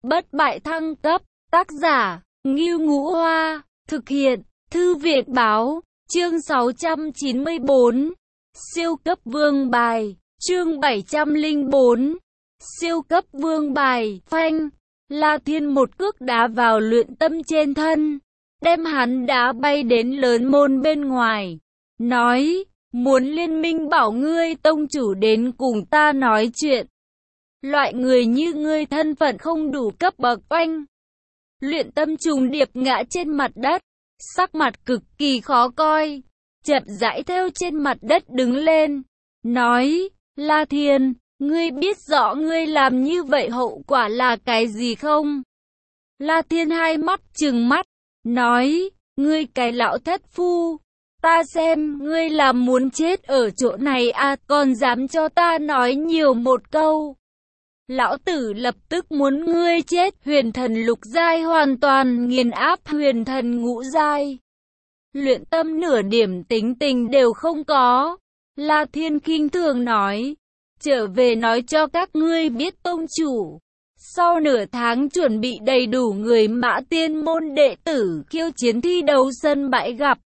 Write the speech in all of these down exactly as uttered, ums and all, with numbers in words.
bất bại thăng cấp, tác giả, Ngưu Ngũ Hoa, thực hiện, Thư viện Báo, chương sáu trăm chín mươi tư, siêu cấp vương bài, chương bảy trăm lẻ bốn, siêu cấp vương bài, phanh, La Thiên một cước đá vào Luyện Tâm trên thân, đem hắn đá bay đến lớn môn bên ngoài, nói, muốn liên minh bảo ngươi tông chủ đến cùng ta nói chuyện. Loại người như ngươi thân phận không đủ cấp bậc oanh. Luyện Tâm trùng điệp ngã trên mặt đất, sắc mặt cực kỳ khó coi, chậm rãi theo trên mặt đất đứng lên, nói, La Thiên, ngươi biết rõ ngươi làm như vậy hậu quả là cái gì không? La Thiên hai mắt trừng mắt, nói, ngươi cái lão thất phu, ta xem ngươi là muốn chết ở chỗ này à, còn dám cho ta nói nhiều một câu. Lão tử lập tức muốn ngươi chết. Huyền thần lục giai hoàn toàn nghiền áp huyền thần ngũ giai. Luyện Tâm nửa điểm tính tình đều không có. La Thiên khinh thường nói, trở về nói cho các ngươi biết tông chủ. Sau nửa tháng chuẩn bị đầy đủ người Mã Tiên môn đệ tử khiêu chiến thi đấu sân bãi gặp.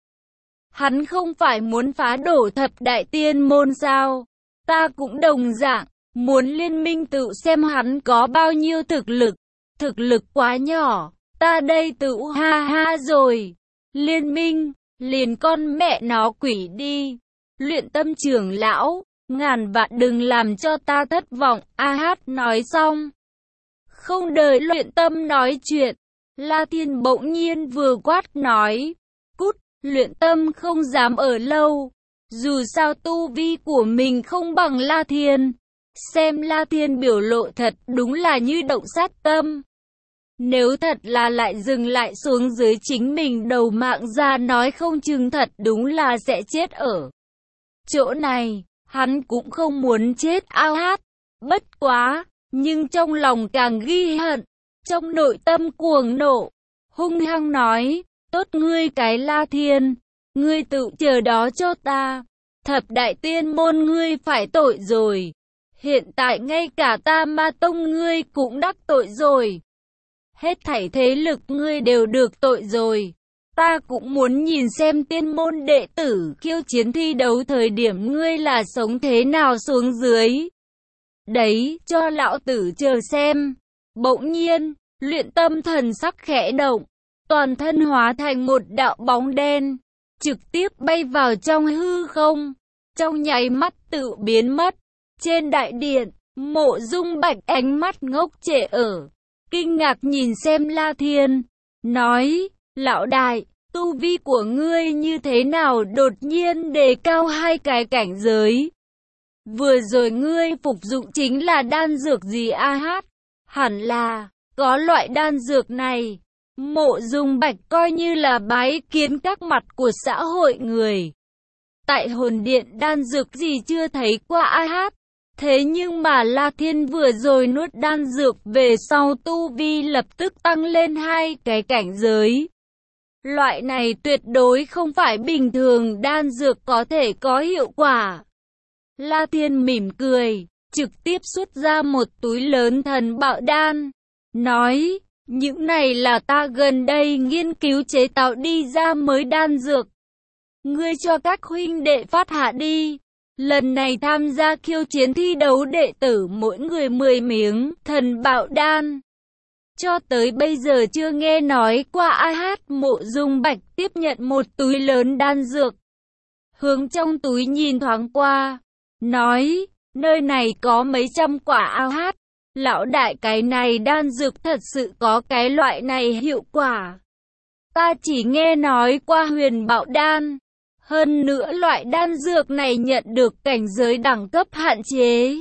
Hắn không phải muốn phá đổ thập đại tiên môn sao? Ta cũng đồng dạng. Muốn liên minh tự xem hắn có bao nhiêu thực lực. Thực lực quá nhỏ, ta đây tự ha ha rồi. Liên minh, liền con mẹ nó quỷ đi. Luyện Tâm trưởng lão, ngàn vạn đừng làm cho ta thất vọng. A hát nói xong. Không đợi Luyện Tâm nói chuyện, La Thiên bỗng nhiên vừa quát nói, cút. Luyện Tâm không dám ở lâu. Dù sao tu vi của mình không bằng La Thiên. Xem La Thiên biểu lộ thật đúng là như động sát tâm. Nếu thật là lại dừng lại xuống dưới chính mình đầu mạng ra nói không chừng thật đúng là sẽ chết ở chỗ này. Hắn cũng không muốn chết ao hát. Bất quá, nhưng trong lòng càng ghi hận. Trong nội tâm cuồng nộ, hung hăng nói, tốt ngươi cái La Thiên, ngươi tự chờ đó cho ta. Thập đại tiên môn ngươi phải tội rồi. Hiện tại ngay cả Ta Ma Tông ngươi cũng đắc tội rồi. Hết thảy thế lực ngươi đều được tội rồi. Ta cũng muốn nhìn xem tiên môn đệ tử khiêu chiến thi đấu thời điểm ngươi là sống thế nào xuống dưới. Đấy, cho lão tử chờ xem. Bỗng nhiên, Luyện Tâm thần sắc khẽ động, toàn thân hóa thành một đạo bóng đen, trực tiếp bay vào trong hư không, trong nháy mắt tự biến mất. Trên đại điện, Mộ Dung Bạch ánh mắt ngốc trệ ở, kinh ngạc nhìn xem La Thiên, nói, lão đại, tu vi của ngươi như thế nào đột nhiên đề cao hai cái cảnh giới? Vừa rồi ngươi phục dụng chính là đan dược gì a hát? Hẳn là, có loại đan dược này. Mộ Dung Bạch coi như là bái kiến các mặt của xã hội người. Tại hồn điện đan dược gì chưa thấy qua a hát? Thế nhưng mà La Thiên vừa rồi nuốt đan dược về sau tu vi lập tức tăng lên hai cái cảnh giới. Loại này tuyệt đối không phải bình thường đan dược có thể có hiệu quả. La Thiên mỉm cười, trực tiếp xuất ra một túi lớn thần bạo đan, nói, những này là ta gần đây nghiên cứu chế tạo đi ra mới đan dược. Ngươi cho các huynh đệ phát hạ đi. Lần này tham gia khiêu chiến thi đấu đệ tử mỗi người mười miếng thần bạo đan. Cho tới bây giờ chưa nghe nói qua ai hát. Mộ Dung Bạch tiếp nhận một túi lớn đan dược. Hướng trong túi nhìn thoáng qua. Nói, nơi này có mấy trăm quả ao hát. Lão đại cái này đan dược thật sự có cái loại này hiệu quả. Ta chỉ nghe nói qua huyền bạo đan. Hơn nữa loại đan dược này nhận được cảnh giới đẳng cấp hạn chế.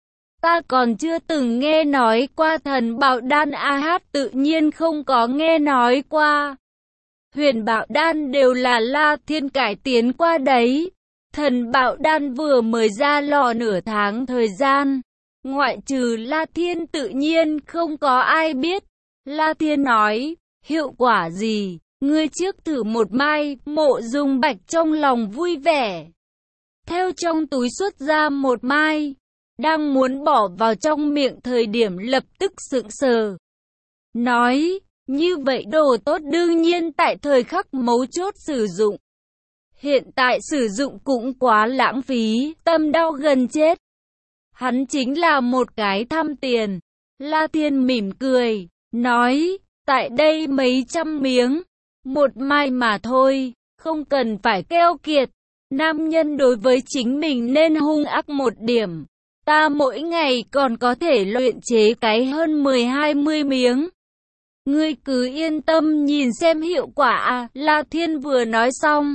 Ta còn chưa từng nghe nói qua thần bạo đan a hát tự nhiên không có nghe nói qua. Huyền bạo đan đều là La Thiên cải tiến qua đấy. Thần bạo đan vừa mới ra lò nửa tháng thời gian. Ngoại trừ La Thiên tự nhiên không có ai biết. La Thiên nói, hiệu quả gì? Ngươi trước thử một mai. Mộ Dung Bạch trong lòng vui vẻ. Theo trong túi xuất ra một mai. Đang muốn bỏ vào trong miệng thời điểm lập tức sững sờ. nói, như vậy đồ tốt đương nhiên tại thời khắc mấu chốt sử dụng. Hiện tại sử dụng cũng quá lãng phí, tâm đau gần chết. Hắn chính là một cái tham tiền. La Thiên mỉm cười, nói, tại đây mấy trăm miếng, một mai mà thôi, không cần phải keo kiệt. Nam nhân đối với chính mình nên hung ác một điểm. Ta mỗi ngày còn có thể luyện chế cái hơn mười hai mươi miếng. Ngươi cứ yên tâm nhìn xem hiệu quả à. La Thiên vừa nói xong,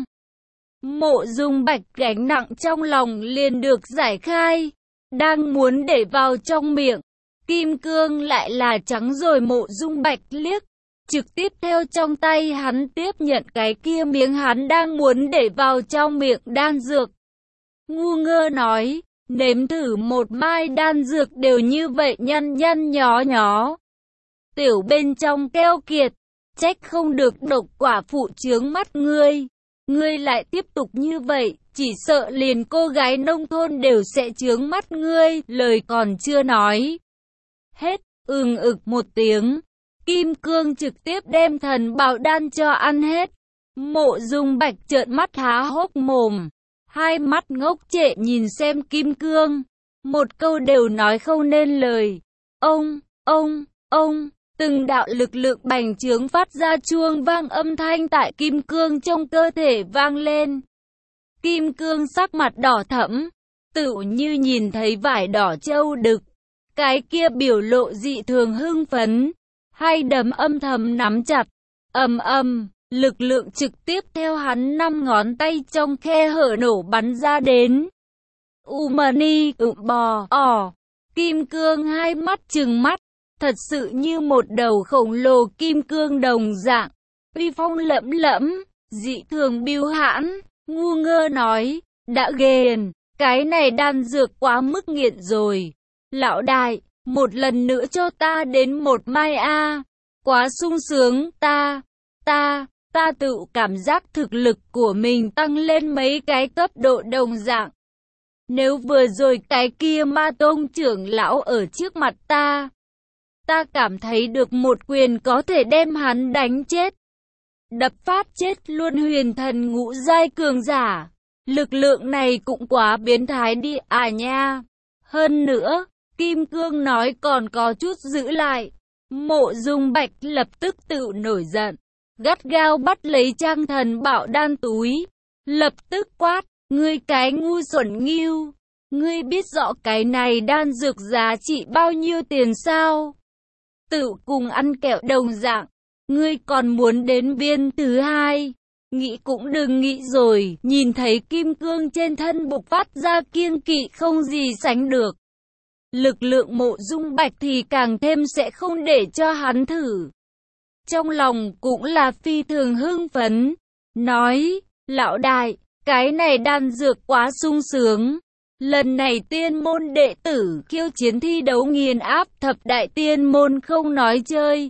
Mộ Dung Bạch gánh nặng trong lòng liền được giải khai. Đang muốn để vào trong miệng, kim cương lại là trắng rồi. Mộ Dung Bạch liếc, trực tiếp theo trong tay hắn tiếp nhận cái kia miếng hắn đang muốn để vào trong miệng đan dược. Ngu ngơ nói, nếm thử một mai đan dược đều như vậy nhăn nhăn nhó nhó. Tiểu bên trong keo kiệt, trách không được độc quả phụ chướng mắt ngươi. Ngươi lại tiếp tục như vậy, chỉ sợ liền cô gái nông thôn đều sẽ chướng mắt ngươi. Lời còn chưa nói hết, ừng ực một tiếng, kim cương trực tiếp đem thần bảo đan cho ăn hết. Mộ Dung Bạch trợn mắt há hốc mồm, hai mắt ngốc trệ nhìn xem kim cương, một câu đều nói không nên lời. Ông, ông, ông, từng đạo lực lượng bành trướng phát ra chuông vang âm thanh tại kim cương trong cơ thể vang lên. Kim cương sắc mặt đỏ thẫm, tựu như nhìn thấy vải đỏ trâu đực, cái kia biểu lộ dị thường hưng phấn, hai đấm âm thầm nắm chặt, ầm ầm, lực lượng trực tiếp theo hắn năm ngón tay trong khe hở nổ bắn ra đến. Umani, ự bò, ỏ, kim cương hai mắt trừng mắt, thật sự như một đầu khổng lồ kim cương đồng dạng, uy phong lẫm lẫm, dị thường biêu hãn. Ngu ngơ nói, đã ghiền, cái này đan dược quá mức nghiện rồi. Lão đại, một lần nữa cho ta đến một mai a, quá sung sướng, ta, ta, ta tự cảm giác thực lực của mình tăng lên mấy cái cấp độ đồng dạng. Nếu vừa rồi cái kia Ma Tông trưởng lão ở trước mặt ta, ta cảm thấy được một quyền có thể đem hắn đánh chết. Đập phát chết luôn huyền thần ngũ giai cường giả. Lực lượng này cũng quá biến thái đi à nha. Hơn nữa, kim cương nói còn có chút giữ lại. Mộ Dung Bạch lập tức tự nổi giận, gắt gao bắt lấy trang thần bảo đan túi, lập tức quát, ngươi cái ngu xuẩn nghiêu, ngươi biết rõ cái này đan dược giá trị bao nhiêu tiền sao? Tự cùng ăn kẹo đồng dạng, ngươi còn muốn đến viên thứ hai, nghĩ cũng đừng nghĩ rồi. Nhìn thấy kim cương trên thân bộc phát ra kiêng kỵ không gì sánh được, lực lượng Mộ Dung Bạch thì càng thêm sẽ không để cho hắn thử. Trong lòng cũng là phi thường hưng phấn, nói, lão đại, cái này đan dược quá sung sướng. Lần này tiên môn đệ tử khiêu chiến thi đấu nghiền áp thập đại tiên môn không nói chơi.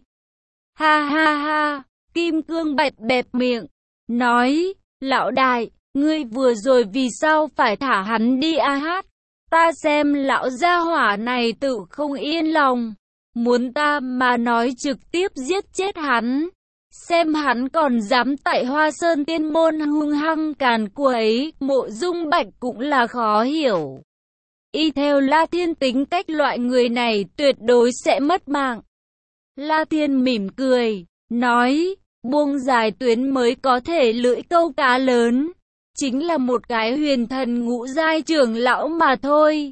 Ha ha ha, kim cương bạch bẹp miệng, nói, lão đại, ngươi vừa rồi vì sao phải thả hắn đi a hát? Ta xem lão gia hỏa này tự không yên lòng, muốn ta mà nói trực tiếp giết chết hắn, xem hắn còn dám tại Hoa Sơn tiên môn hung hăng càn quấy. Mộ Dung Bạch cũng là khó hiểu, y theo La Thiên tính cách loại người này tuyệt đối sẽ mất mạng. La Thiên mỉm cười, nói, buông dài tuyến mới có thể lưỡi câu cá lớn, chính là một cái huyền thần ngũ giai trưởng lão mà thôi.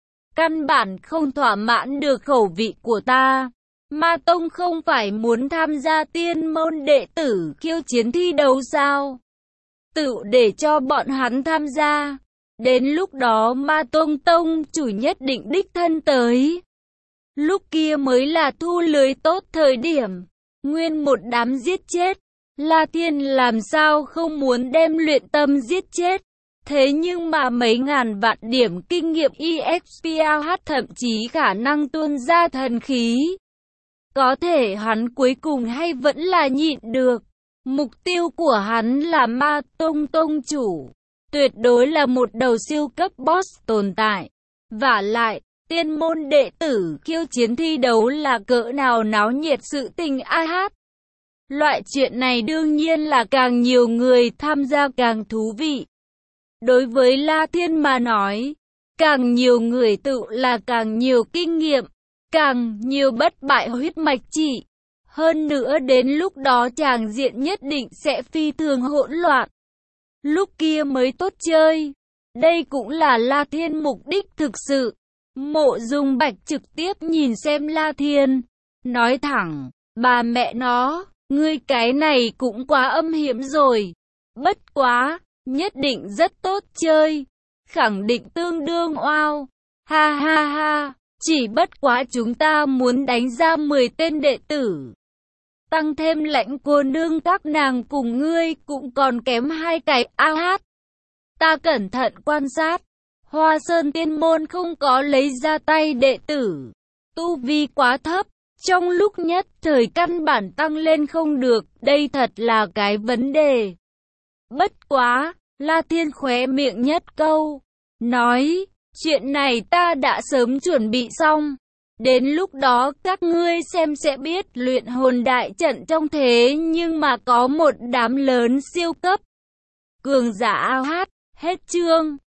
Căn bản không thỏa mãn được khẩu vị của ta. Ma Tông không phải muốn tham gia tiên môn đệ tử khiêu chiến thi đấu sao? Tự để cho bọn hắn tham gia. Đến lúc đó Ma Tông Tông chủ nhất định đích thân tới. Lúc kia mới là thu lưới tốt thời điểm. Nguyên một đám giết chết. La Thiên làm sao không muốn đem luyện tâm giết chết. Thế nhưng mà mấy ngàn vạn điểm kinh nghiệm e ích pê thậm chí khả năng tuôn ra thần khí. Có thể hắn cuối cùng hay vẫn là nhịn được. Mục tiêu của hắn là Ma Tông Tông chủ. Tuyệt đối là một đầu siêu cấp boss tồn tại. Vả lại, Tiên môn đệ tử khiêu chiến thi đấu là cỡ nào náo nhiệt sự tình a hát. Loại chuyện này đương nhiên là càng nhiều người tham gia càng thú vị. Đối với La Thiên mà nói, càng nhiều người tự là càng nhiều kinh nghiệm, càng nhiều bất bại huyết mạch chỉ. Hơn nữa đến lúc đó tràng diện nhất định sẽ phi thường hỗn loạn. Lúc kia mới tốt chơi. Đây cũng là La Thiên mục đích thực sự. Mộ Dung Bạch trực tiếp nhìn xem La Thiên, nói thẳng, bà mẹ nó, ngươi cái này cũng quá âm hiểm rồi. Bất quá, nhất định rất tốt chơi, khẳng định tương đương oao. Ha ha ha, chỉ bất quá chúng ta muốn đánh ra mười tên đệ tử. Tăng thêm lãnh cô nương các nàng cùng ngươi cũng còn kém hai cái a hát. Ta cẩn thận quan sát, Hoa Sơn Tiên môn không có lấy ra tay đệ tử. Tu vi quá thấp, trong lúc nhất thời căn bản tăng lên không được, đây thật là cái vấn đề. Bất quá, La Thiên khóe miệng nhất câu, nói, chuyện này ta đã sớm chuẩn bị xong. Đến lúc đó các ngươi xem sẽ biết luyện hồn đại trận trong thế nhưng mà có một đám lớn siêu cấp cường giả a hát, hết chương.